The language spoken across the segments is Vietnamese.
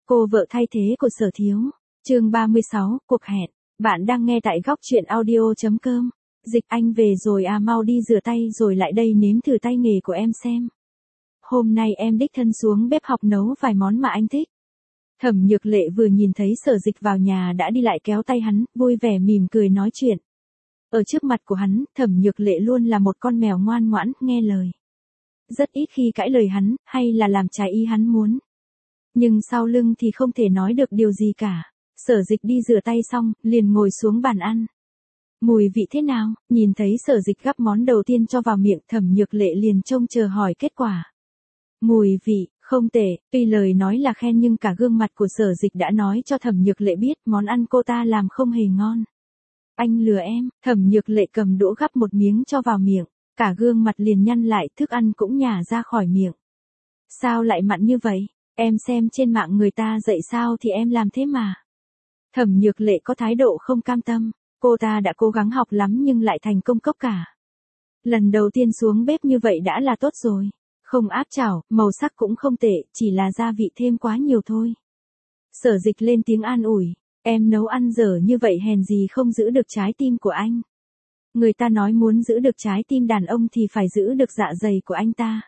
Cô vợ thay thế của Sở Thiếu. Chương 36, cuộc hẹn. Bạn đang nghe tại góc truyện audio.com. Dịch anh về rồi à, mau đi rửa tay rồi lại đây nếm thử tay nghề của em xem. Hôm nay em đích thân xuống bếp học nấu vài món mà anh thích. Thẩm Nhược Lệ vừa nhìn thấy Sở Dịch vào nhà đã đi lại kéo tay hắn, vui vẻ mỉm cười nói chuyện. Ở trước mặt của hắn, Thẩm Nhược Lệ luôn là một con mèo ngoan ngoãn, nghe lời. Rất ít khi cãi lời hắn, hay là làm trái ý hắn muốn. Nhưng sau lưng thì không thể nói được điều gì cả. Sở Dịch đi rửa tay xong, liền ngồi xuống bàn ăn. Mùi vị thế nào? Nhìn thấy Sở Dịch gắp món đầu tiên cho vào miệng, Thẩm Nhược Lệ liền trông chờ hỏi kết quả. Mùi vị, không tệ, tuy lời nói là khen nhưng cả gương mặt của Sở Dịch đã nói cho Thẩm Nhược Lệ biết món ăn cô ta làm không hề ngon. Anh lừa em. Thẩm Nhược Lệ cầm đũa gắp một miếng cho vào miệng, cả gương mặt liền nhăn lại, thức ăn cũng nhả ra khỏi miệng. Sao lại mặn như vậy? Em xem trên mạng người ta dạy sao thì em làm thế mà. Thẩm Nhược Lệ có thái độ không cam tâm, cô ta đã cố gắng học lắm nhưng lại thành công cốc cả. Lần đầu tiên xuống bếp như vậy đã là tốt rồi. Không áp chảo, màu sắc cũng không tệ, chỉ là gia vị thêm quá nhiều thôi. Sở Dịch lên tiếng an ủi, em nấu ăn dở như vậy hèn gì không giữ được trái tim của anh. Người ta nói muốn giữ được trái tim đàn ông thì phải giữ được dạ dày của anh ta.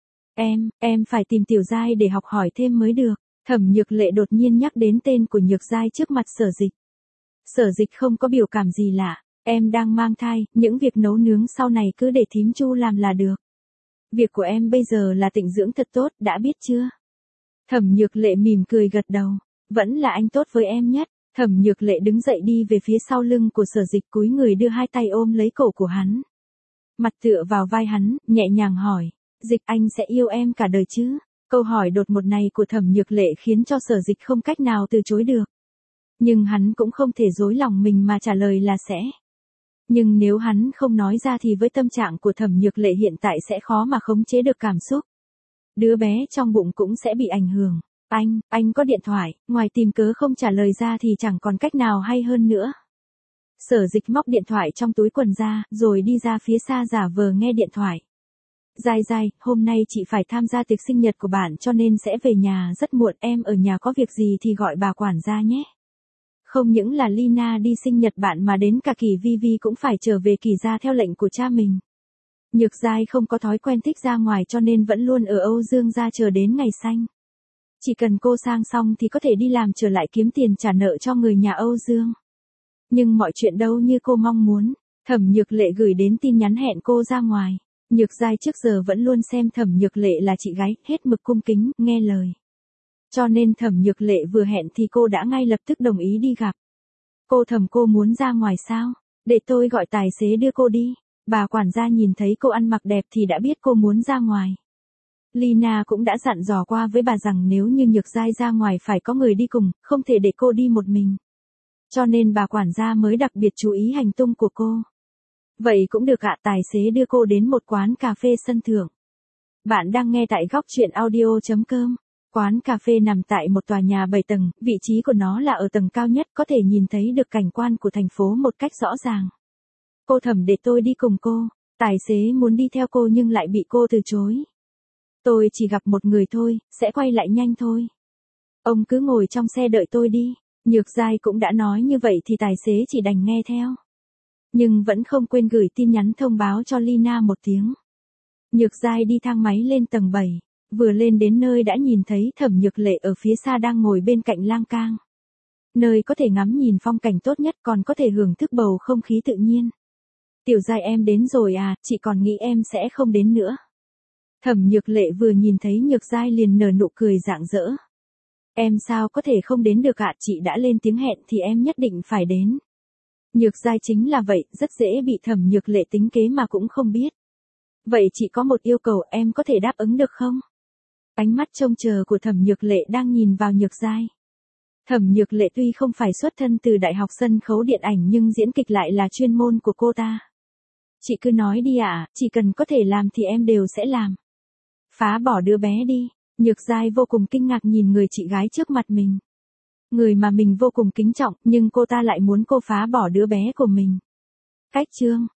Em phải tìm Tiểu Giai để học hỏi thêm mới được. Thẩm Nhược Lệ đột nhiên nhắc đến tên của Nhược Giai trước mặt Sở Dịch. Sở Dịch không có biểu cảm gì lạ, em đang mang thai, những việc nấu nướng sau này cứ để thím Chu làm là được. Việc của em bây giờ là tịnh dưỡng thật tốt, đã biết chưa? Thẩm Nhược Lệ mỉm cười gật đầu, vẫn là anh tốt với em nhất. Thẩm Nhược Lệ đứng dậy đi về phía sau lưng của Sở Dịch, cúi người đưa hai tay ôm lấy cổ của hắn. Mặt tựa vào vai hắn, nhẹ nhàng hỏi, Dịch anh sẽ yêu em cả đời chứ? Câu hỏi đột ngột này của Thẩm Nhược Lệ khiến cho Sở Dịch không cách nào từ chối được. Nhưng hắn cũng không thể dối lòng mình mà trả lời là sẽ. Nhưng nếu hắn không nói ra thì với tâm trạng của Thẩm Nhược Lệ hiện tại sẽ khó mà khống chế được cảm xúc. Đứa bé trong bụng cũng sẽ bị ảnh hưởng. Anh có điện thoại, ngoài tìm cớ không trả lời ra thì chẳng còn cách nào hay hơn nữa. Sở Dịch móc điện thoại trong túi quần ra, rồi đi ra phía xa giả vờ nghe điện thoại. Giai, hôm nay chị phải tham gia tiệc sinh nhật của bạn cho nên sẽ về nhà rất muộn, em ở nhà có việc gì thì gọi bà quản gia nhé. Không những là Lina đi sinh nhật bạn mà đến cả Kỳ Vi cũng phải trở về Kỳ gia theo lệnh của cha mình. Nhược Giai không có thói quen thích ra ngoài cho nên vẫn luôn ở Âu Dương gia chờ đến ngày sanh. Chỉ cần cô sang xong thì có thể đi làm trở lại kiếm tiền trả nợ cho người nhà Âu Dương. Nhưng mọi chuyện đâu như cô mong muốn. Thẩm Nhược Lệ gửi đến tin nhắn hẹn cô ra ngoài. Nhược Giai trước giờ vẫn luôn xem Thẩm Nhược Lệ là chị gái, hết mực cung kính, nghe lời. Cho nên Thẩm Nhược Lệ vừa hẹn thì cô đã ngay lập tức đồng ý đi gặp. Cô muốn ra ngoài sao? Để tôi gọi tài xế đưa cô đi. Bà quản gia nhìn thấy cô ăn mặc đẹp thì đã biết cô muốn ra ngoài. Lina cũng đã dặn dò qua với bà rằng nếu như Nhược Giai ra ngoài phải có người đi cùng, không thể để cô đi một mình. Cho nên bà quản gia mới đặc biệt chú ý hành tung của cô. Vậy cũng được ạ, tài xế đưa cô đến một quán cà phê sân thượng. Bạn đang nghe tại góc truyện audio.com. Quán cà phê nằm tại một tòa nhà 7 tầng, vị trí của nó là ở tầng cao nhất, có thể nhìn thấy được cảnh quan của thành phố một cách rõ ràng. Cô Thẩm, để tôi đi cùng cô. Tài xế muốn đi theo cô nhưng lại bị cô từ chối. Tôi chỉ gặp một người thôi, sẽ quay lại nhanh thôi. Ông cứ ngồi trong xe đợi tôi đi. Nhược Giai cũng đã nói như vậy thì tài xế chỉ đành nghe theo. Nhưng vẫn không quên gửi tin nhắn thông báo cho Lina một tiếng. Nhược Giai đi thang máy lên tầng 7. Vừa lên đến nơi đã nhìn thấy Thẩm Nhược Lệ ở phía xa đang ngồi bên cạnh lang cang. Nơi có thể ngắm nhìn phong cảnh tốt nhất, còn có thể hưởng thức bầu không khí tự nhiên. Tiểu Giai em đến rồi à, chị còn nghĩ em sẽ không đến nữa. Thẩm Nhược Lệ vừa nhìn thấy Nhược Giai liền nở nụ cười rạng rỡ. Em sao có thể không đến được ạ, chị đã lên tiếng hẹn thì em nhất định phải đến. Nhược Giai chính là vậy, rất dễ bị Thẩm Nhược Lệ tính kế mà cũng không biết. Vậy chị có một yêu cầu, em có thể đáp ứng được không? Ánh mắt trông chờ của Thẩm Nhược Lệ đang nhìn vào Nhược Giai. Thẩm Nhược Lệ tuy không phải xuất thân từ Đại học Sân khấu Điện ảnh nhưng diễn kịch lại là chuyên môn của cô ta. Chị cứ nói đi ạ, chỉ cần có thể làm thì em đều sẽ làm. Phá bỏ đứa bé đi. Nhược Giai vô cùng kinh ngạc nhìn người chị gái trước mặt mình. Người mà mình vô cùng kính trọng nhưng cô ta lại muốn cô phá bỏ đứa bé của mình. Cách chương.